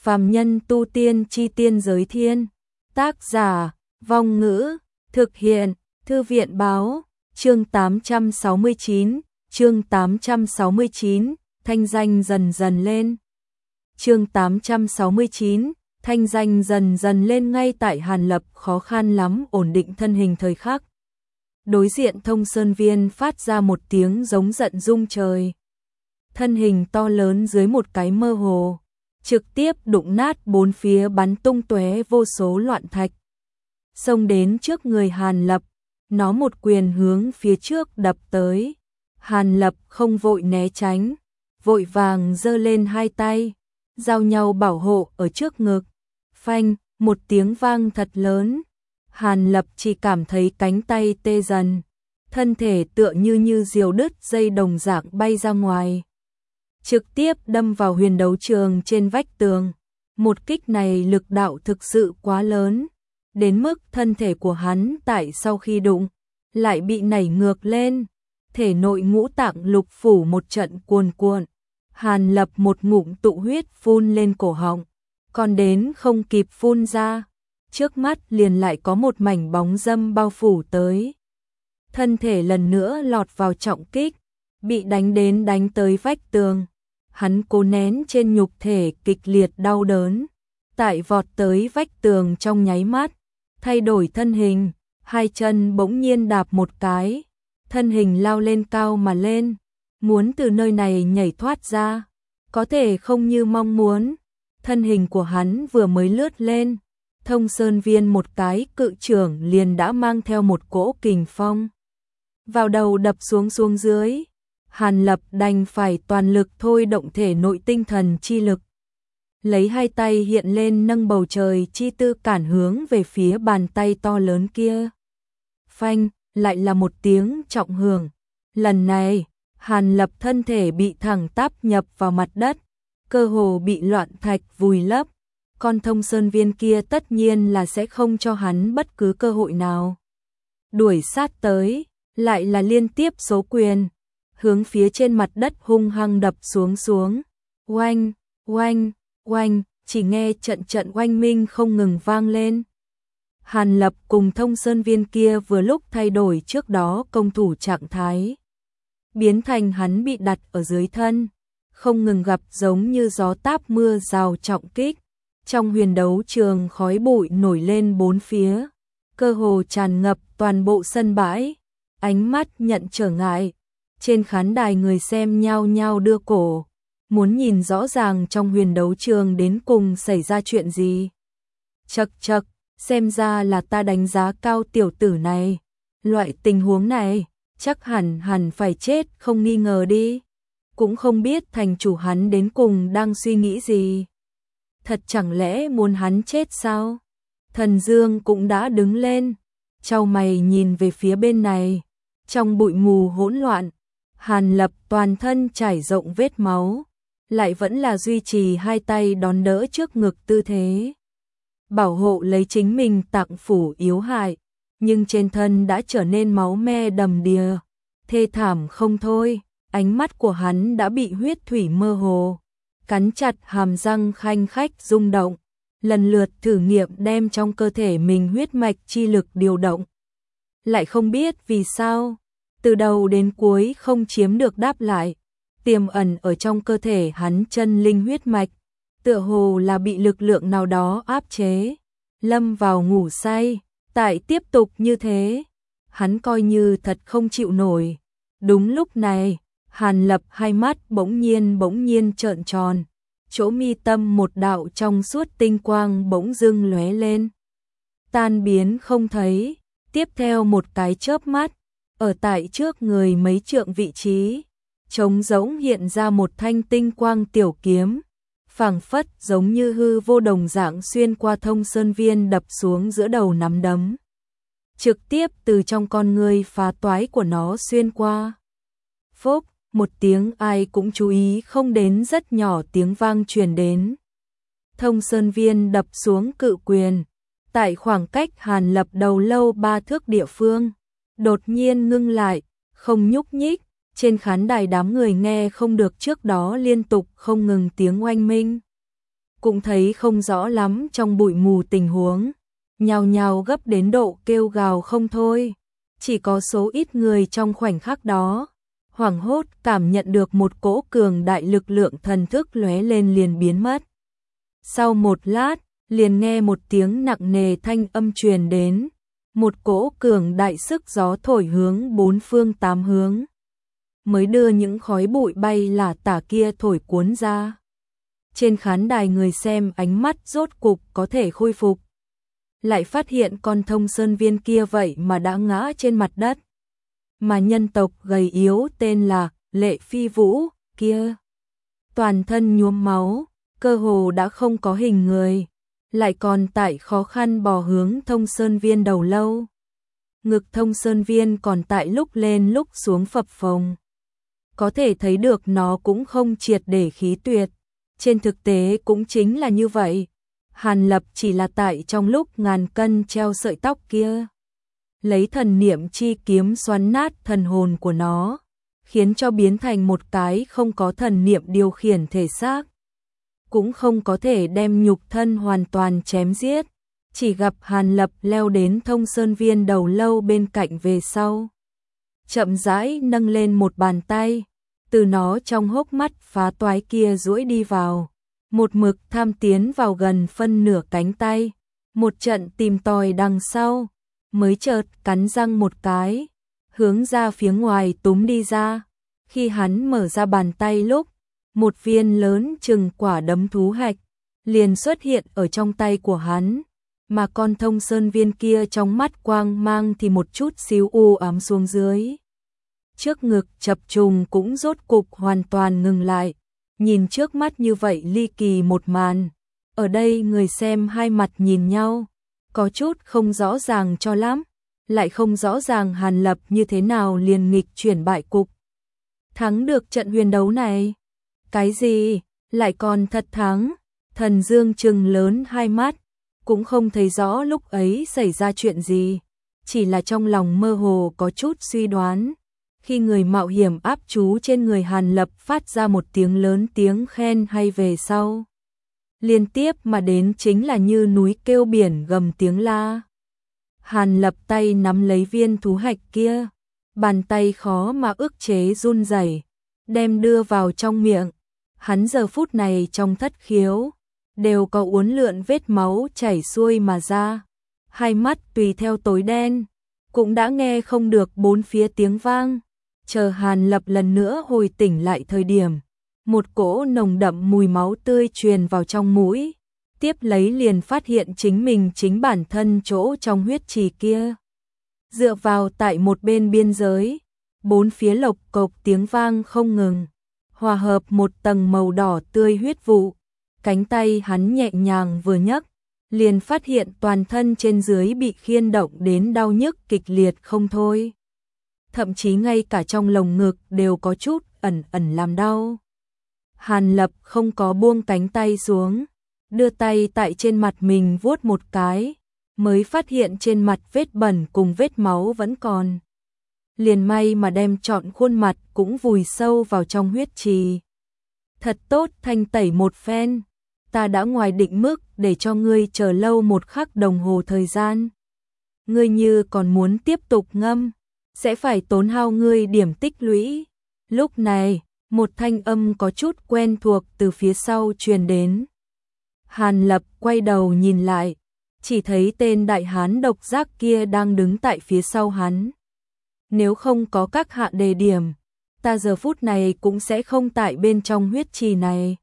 Phàm nhân tu tiên chi tiên giới thiên. Tác giả, Vong Ngữ, thực hiện, Thư viện Báo, chương 869, thanh danh dần dần lên. Chương 869, thanh danh dần dần lên ngay tại Hàn Lập khó khăn lắm ổn định thân hình thời khắc. Đối diện Thông Sơn Viên phát ra một tiếng giống giận rung trời. Thân hình to lớn dưới một cái mơ hồ, trực tiếp đụng nát bốn phía bắn tung tóe vô số loạn thạch. Xông đến trước người Hàn Lập, nó một quyền hướng phía trước đập tới. Hàn Lập không vội né tránh, vội vàng giơ lên hai tay, giao nhau bảo hộ ở trước ngực. Phanh, một tiếng vang thật lớn. Hàn Lập chỉ cảm thấy cánh tay tê dần, thân thể tựa như diều đứt dây đồng dạng bay ra ngoài, trực tiếp đâm vào huyền đấu trường trên vách tường. Một kích này lực đạo thực sự quá lớn, đến mức thân thể của hắn tại sau khi đụng lại bị nảy ngược lên, thể nội ngũ tạng lục phủ một trận cuồn cuộn. Hàn Lập một ngụm tụ huyết phun lên cổ họng, còn đến không kịp phun ra, trước mắt liền lại có một mảnh bóng dâm bao phủ tới. Thân thể lần nữa lọt vào trọng kích, bị đánh tới vách tường. Hắn cố nén trên nhục thể kịch liệt đau đớn, tại vọt tới vách tường trong nháy mắt, thay đổi thân hình, hai chân bỗng nhiên đạp một cái, thân hình lao lên cao mà lên, muốn từ nơi này nhảy thoát ra, có thể không như mong muốn. Thân hình của hắn vừa mới lướt lên, Thông Sơn Viên một cái cự trưởng liền đã mang theo một cỗ kình phong vào đầu đập xuống dưới. Hàn Lập đành phải toàn lực thôi động thể nội tinh thần chi lực, lấy hai tay hiện lên nâng bầu trời chi tư cản hướng về phía bàn tay to lớn kia. Phanh, lại là một tiếng trọng hưởng. Lần này, Hàn Lập thân thể bị thẳng tắp nhập vào mặt đất, cơ hồ bị loạn thạch vùi lấp. Con Thông Sơn Viên kia tất nhiên là sẽ không cho hắn bất cứ cơ hội nào. Đuổi sát tới, lại là liên tiếp số quyền, hướng phía trên mặt đất hung hăng đập xuống. Oanh, oanh, oanh, chỉ nghe trận oanh minh không ngừng vang lên. Hàn Lập cùng Thông Sơn Viên kia vừa lúc thay đổi trước đó công thủ trạng thái, biến thành hắn bị đặt ở dưới thân, không ngừng gặp giống như gió táp mưa rào trọng kích. Trong huyền đấu trường khói bụi nổi lên bốn phía, cơ hồ tràn ngập toàn bộ sân bãi. Ánh mắt nhận trở ngại, trên khán đài người xem nhao nhao đưa cổ, muốn nhìn rõ ràng trong huyền đấu trường đến cùng xảy ra chuyện gì. Chậc, xem ra là ta đánh giá cao tiểu tử này. Loại tình huống này, chắc hẳn phải chết không nghi ngờ đi. Cũng không biết thành chủ hắn đến cùng đang suy nghĩ gì. Thật chẳng lẽ muốn hắn chết sao? Thần Dương cũng đã đứng lên, chau mày nhìn về phía bên này. Trong bụi mù hỗn loạn, Hàn Lập toàn thân trải rộng vết máu, lại vẫn là duy trì hai tay đón đỡ trước ngực tư thế, bảo hộ lấy chính mình tạng phủ yếu hại, nhưng trên thân đã trở nên máu me đầm đìa, thê thảm không thôi. Ánh mắt của hắn đã bị huyết thủy mơ hồ, cắn chặt hàm răng khanh khách rung động, lần lượt thử nghiệm đem trong cơ thể mình huyết mạch chi lực điều động. Lại không biết vì sao, từ đầu đến cuối không chiếm được đáp lại, tiềm ẩn ở trong cơ thể hắn chân linh huyết mạch, tựa hồ là bị lực lượng nào đó áp chế, lâm vào ngủ say. Tại tiếp tục như thế, hắn coi như thật không chịu nổi. Đúng lúc này, Hàn Lập hai mắt bỗng nhiên trợn tròn, chỗ mi tâm một đạo trong suốt tinh quang bỗng dưng lóe lên, tan biến không thấy. Tiếp theo một cái chớp mắt, ở tại trước người mấy trượng vị trí, trống rỗng hiện ra một thanh tinh quang tiểu kiếm, phảng phất giống như hư vô đồng dạng xuyên qua Thông Sơn Viên đập xuống giữa đầu nắm đấm, trực tiếp từ trong con ngươi phá toái của nó xuyên qua. Phốc, một tiếng ai cũng chú ý không đến rất nhỏ tiếng vang truyền đến. Thông Sơn Viên đập xuống cự quyền, tại khoảng cách Hàn Lập đầu lâu 3 thước địa phương, đột nhiên ngưng lại, không nhúc nhích. Trên khán đài đám người nghe không được trước đó liên tục không ngừng tiếng oanh minh. cũng thấy không rõ lắm trong bụi mù tình huống, nhao nhao gấp đến độ kêu gào không thôi. Chỉ có số ít người trong khoảnh khắc đó, hoảng hốt cảm nhận được một cỗ cường đại lực lượng thần thức lóe lên liền biến mất. Sau một lát, liền nghe một tiếng nặng nề thanh âm truyền đến, một cỗ cường đại sức gió thổi hướng bốn phương tám hướng, mới đưa những khói bụi bay lả tả kia thổi cuốn ra. Trên khán đài người xem ánh mắt rốt cục có thể khôi phục, lại phát hiện con Thông Sơn Viên kia vậy mà đã ngã trên mặt đất. Mà nhân tộc gầy yếu tên là Lệ Phi Vũ kia, toàn thân nhuốm máu, cơ hồ đã không có hình người, lại còn tại khó khăn bò hướng Thông Sơn Viên đầu lâu. Ngực Thông Sơn Viên còn tại lúc lên lúc xuống phập phồng. Có thể thấy được nó cũng không triệt để khí tuyệt. Trên thực tế cũng chính là như vậy. Hàn Lập chỉ là tại trong lúc ngàn cân treo sợi tóc kia, lấy thần niệm chi kiếm xoắn nát thần hồn của nó, khiến cho biến thành một cái không có thần niệm điều khiển thể xác, cũng không có thể đem nhục thân hoàn toàn chém giết. Chỉ gặp Hàn Lập leo đến Thông Sơn Viên đầu lâu bên cạnh về sau, chậm rãi nâng lên một bàn tay, từ nó trong hốc mắt phá toái kia duỗi đi vào, một mực tham tiến vào gần phân nửa cánh tay, một trận tìm tòi đằng sau, mới chợt cắn răng một cái, hướng ra phía ngoài túm đi ra. Khi hắn mở ra bàn tay lúc, một viên lớn chừng quả đấm thú hạch liền xuất hiện ở trong tay của hắn, mà con Thông Sơn Viên kia trong mắt quang mang thì một chút xíu u ám xuống dưới. Trước ngực chập trùng cũng rốt cục hoàn toàn ngừng lại, nhìn trước mắt như vậy ly kỳ một màn. Ở đây người xem hai mặt nhìn nhau, có chút không rõ ràng cho lắm, lại không rõ ràng Hàn Lập như thế nào liền nghịch chuyển bại cục. Thắng được trận huyền đấu này? Cái gì? Lại còn thật thắng? Thần Dương trừng lớn hai mắt, cũng không thấy rõ lúc ấy xảy ra chuyện gì, chỉ là trong lòng mơ hồ có chút suy đoán. Khi người mạo hiểm áp chú trên người Hàn Lập phát ra một tiếng lớn tiếng khen hay về sau, liên tiếp mà đến chính là như núi kêu biển gầm tiếng la. Hàn Lập tay nắm lấy viên thú hạch kia, bàn tay khó mà ức chế run rẩy, đem đưa vào trong miệng. Hắn giờ phút này trong thất khiếu đều có uốn lượn vết máu chảy xuôi mà ra, hai mắt tùy theo tối đen, cũng đã nghe không được bốn phía tiếng vang. Chờ Hàn Lập lần nữa hồi tỉnh lại thời điểm, một cỗ nồng đậm mùi máu tươi truyền vào trong mũi, tiếp lấy liền phát hiện chính mình chính bản thân chỗ trong huyết trì kia. Dựa vào tại một bên biên giới, bốn phía lộc cộc tiếng vang không ngừng, hòa hợp một tầng màu đỏ tươi huyết vụ. Cánh tay hắn nhẹ nhàng vừa nhấc, liền phát hiện toàn thân trên dưới bị khiên động đến đau nhức kịch liệt không thôi. Thậm chí ngay cả trong lồng ngực đều có chút ẩn ẩn làm đau. Hàn Lập không có buông cánh tay xuống, đưa tay tại trên mặt mình vuốt một cái, mới phát hiện trên mặt vết bẩn cùng vết máu vẫn còn. Liền may mà đem trọn khuôn mặt cũng vùi sâu vào trong huyết trì. Thật tốt thanh tẩy một phen, ta đã ngoài định mức để cho ngươi chờ lâu một khắc đồng hồ thời gian. Ngươi như còn muốn tiếp tục ngâm, sẽ phải tốn hao ngươi điểm tích lũy. Lúc này, một thanh âm có chút quen thuộc từ phía sau truyền đến. Hàn Lập quay đầu nhìn lại, chỉ thấy tên đại hán độc giác kia đang đứng tại phía sau hắn. Nếu không có các hạ đề điểm, ta giờ phút này cũng sẽ không tại bên trong huyết trì này.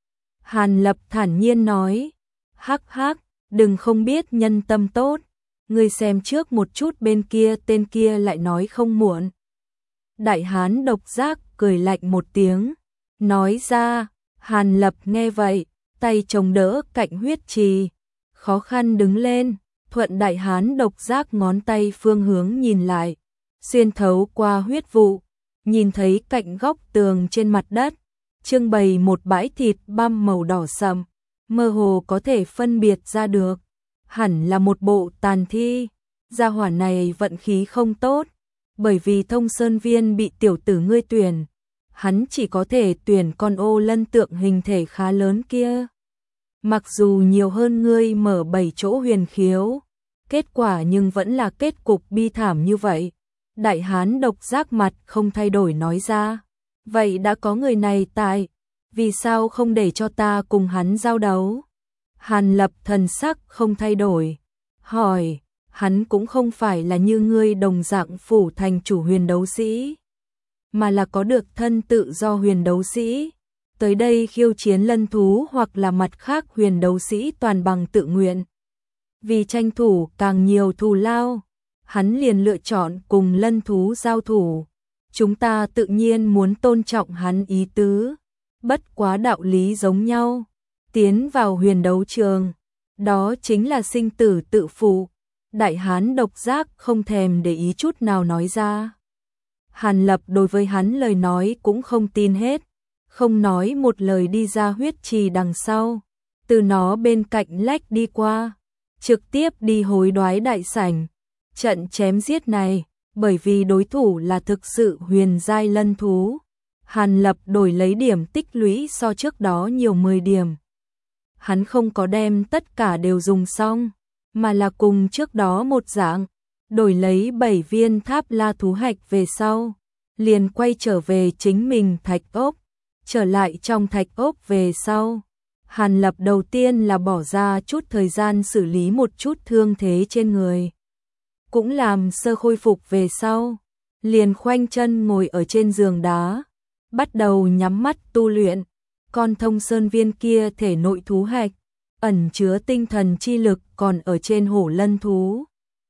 Hàn Lập thản nhiên nói, hắc hắc, đừng không biết nhân tâm tốt, ngươi xem trước một chút bên kia, tên kia lại nói không muộn. Đại hán độc giác cười lạnh một tiếng, nói ra. Hàn Lập nghe vậy, tay chống đỡ cạnh huyết trì, khó khăn đứng lên, thuận đại hán độc giác ngón tay phương hướng nhìn lại, xuyên thấu qua huyết vụ, nhìn thấy cạnh góc tường trên mặt đất, trưng bày một bãi thịt băm màu đỏ sậm, mơ hồ có thể phân biệt ra được, hẳn là một bộ tàn thi. Gia hỏa này vận khí không tốt, bởi vì Thông Sơn Viên bị tiểu tử ngươi tuyển, hắn chỉ có thể tuyển con ô lân tượng hình thể khá lớn kia. Mặc dù nhiều hơn ngươi mở 7 chỗ huyền khiếu, kết quả nhưng vẫn là kết cục bi thảm như vậy. Đại hán độc giác mặt không thay đổi nói ra. Vậy đã có người này tại, vì sao không để cho ta cùng hắn giao đấu? Hàn Lập thần sắc không thay đổi, hỏi, hắn cũng không phải là như ngươi đồng dạng phủ thành chủ huyền đấu sĩ, mà là có được thân tự do huyền đấu sĩ, tới đây khiêu chiến lân thú hoặc là mặt khác huyền đấu sĩ toàn bằng tự nguyện. Vì tranh thủ càng nhiều thù lao, hắn liền lựa chọn cùng lân thú giao thủ. Chúng ta tự nhiên muốn tôn trọng hắn ý tứ, bất quá đạo lý giống nhau. Tiến vào huyền đấu trường, đó chính là sinh tử tự phụ. Đại hán độc giác không thèm để ý chút nào nói ra. Hàn Lập đối với hắn lời nói cũng không tin hết, không nói một lời đi ra huyết trì đằng sau, từ nó bên cạnh lách đi qua, trực tiếp đi hối đoái đại sảnh. Trận chém giết này, bởi vì đối thủ là thực sự huyền giai lân thú, Hàn Lập đổi lấy điểm tích lũy so trước đó nhiều 10 điểm. Hắn không có đem tất cả đều dùng xong, mà là cùng trước đó một dạng, đổi lấy 7 viên tháp la thú hạch về sau, liền quay trở về chính mình thạch ốc. Trở lại trong thạch ốc về sau, Hàn Lập đầu tiên là bỏ ra chút thời gian xử lý một chút thương thế trên người, cũng làm sơ khôi phục về sau, liền khoanh chân ngồi ở trên giường đá, bắt đầu nhắm mắt tu luyện. Con thông sơn viên kia thể nội thú hạch, ẩn chứa tinh thần chi lực còn ở trên hổ lân thú.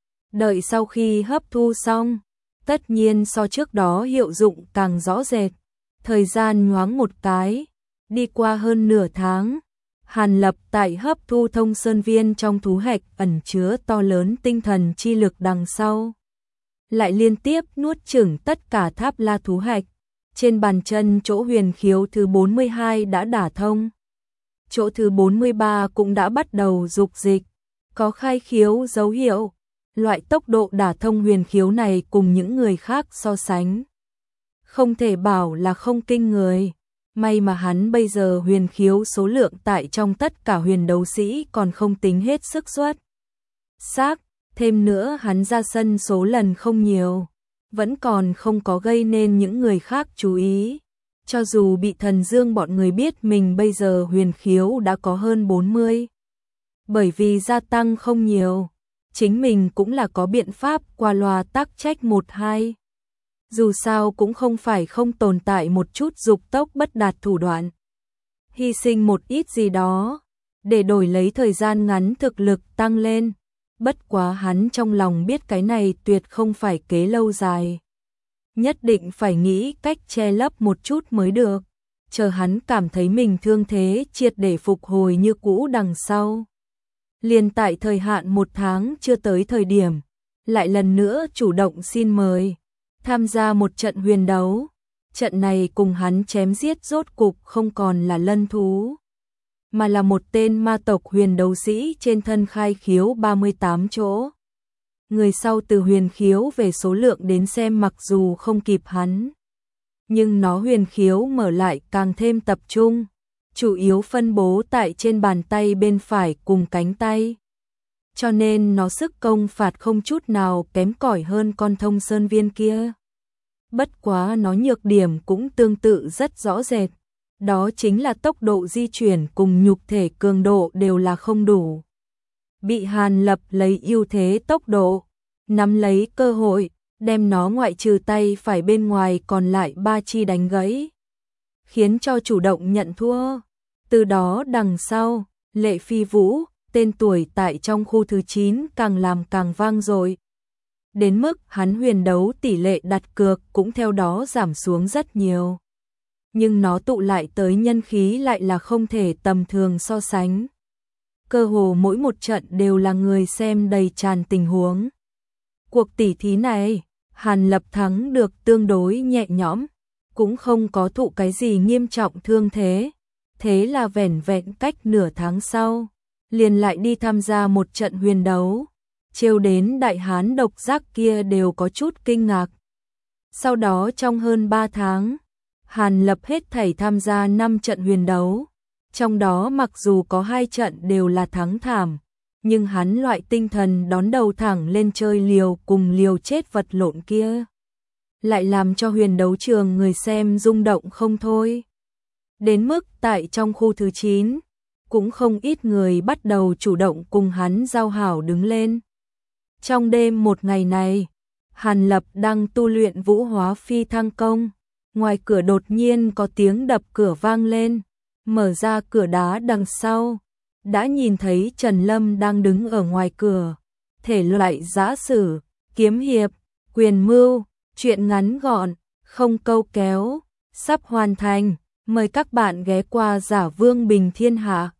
Đợi sau khi hấp thu xong, tất nhiên so trước đó hiệu dụng càng rõ rệt. Thời gian nhoáng một cái, đi qua hơn nửa tháng, Hàn Lập tại hấp thu thông sơn viên trong thú hạch ẩn chứa to lớn tinh thần chi lực đằng sau, lại liên tiếp nuốt chửng tất cả tháp la thú hạch. Trên bàn chân chỗ huyền khiếu thứ 42 đã đả thông, chỗ thứ 43 cũng đã bắt đầu dục dịch, có khai khiếu dấu hiệu. Loại tốc độ đả thông huyền khiếu này cùng những người khác so sánh, không thể bảo là không kinh người. May mà hắn bây giờ huyền khiếu số lượng tại trong tất cả huyền đấu sĩ còn không tính hết sức xuất sắc, thêm nữa hắn ra sân số lần không nhiều, vẫn còn không có gây nên những người khác chú ý. Cho dù bị Thần Dương bọn người biết mình bây giờ huyền khiếu đã có hơn 40, bởi vì gia tăng không nhiều, chính mình cũng là có biện pháp qua loa tắc trách 1-2. Dù sao cũng không phải không tồn tại một chút dục tốc bất đạt thủ đoạn, hy sinh một ít gì đó để đổi lấy thời gian ngắn thực lực tăng lên. Bất quá hắn trong lòng biết cái này tuyệt không phải kế lâu dài, nhất định phải nghĩ cách che lấp một chút mới được, chờ hắn cảm thấy mình thương thế triệt để phục hồi như cũ đằng sau. Liền tại thời hạn 1 tháng chưa tới thời điểm, lại lần nữa chủ động xin mời tham gia một trận huyền đấu. Trận này cùng hắn chém giết rốt cục không còn là lân thú, mà là một tên ma tộc huyền đấu sĩ trên thân khai khiếu 38 chỗ. Người sau từ huyền khiếu về số lượng đến xem mặc dù không kịp hắn, nhưng nó huyền khiếu mở lại càng thêm tập trung, chủ yếu phân bố tại trên bàn tay bên phải cùng cánh tay. Cho nên nó sức công phạt không chút nào kém cỏi hơn con thông sơn viên kia. Bất quá nó nhược điểm cũng tương tự rất rõ rệt, đó chính là tốc độ di chuyển cùng nhục thể cường độ đều là không đủ. Bị Hàn Lập lấy ưu thế tốc độ, nắm lấy cơ hội, đem nó ngoại trừ tay phải bên ngoài còn lại 3 chi đánh gãy, khiến cho chủ động nhận thua. Từ đó đằng sau, Lệ Phi Vũ, tên tuổi tại trong khu thứ 9 càng làm càng vang dội. Đến mức hắn huyền đấu tỷ lệ đặt cược cũng theo đó giảm xuống rất nhiều. Nhưng nó tụ lại tới nhân khí lại là không thể tầm thường so sánh. Cơ hồ mỗi một trận đều là người xem đầy tràn tình huống. Cuộc tỉ thí này, Hàn Lập thắng được tương đối nhẹ nhõm, cũng không có thụ cái gì nghiêm trọng thương thế. Thế là vẻn vẹn cách nửa tháng sau, liền lại đi tham gia một trận huyền đấu, trêu đến đại hán độc giác kia đều có chút kinh ngạc. Sau đó trong hơn 3 tháng, Hàn Lập hết thảy tham gia 5 trận huyền đấu, Trong đó mặc dù có 2 trận đều là thắng thảm, nhưng hắn loại tinh thần đón đầu thẳng lên chơi liều cùng liều chết vật lộn kia, lại làm cho huyền đấu trường người xem rung động không thôi. Đến mức tại trong khu thứ 9, cũng không ít người bắt đầu chủ động cùng hắn giao hảo đứng lên. Trong đêm một ngày này, Hàn Lập đang tu luyện vũ hóa phi thăng công, ngoài cửa đột nhiên có tiếng đập cửa vang lên, mở ra cửa đá đằng sau, đã nhìn thấy Trần Lâm đang đứng ở ngoài cửa. Thể loại giã sử, kiếm hiệp, quyền mưu, truyện ngắn gọn, không câu kéo, sắp hoàn thành, mời các bạn ghé qua Giả Vương Bình Thiên Hạ.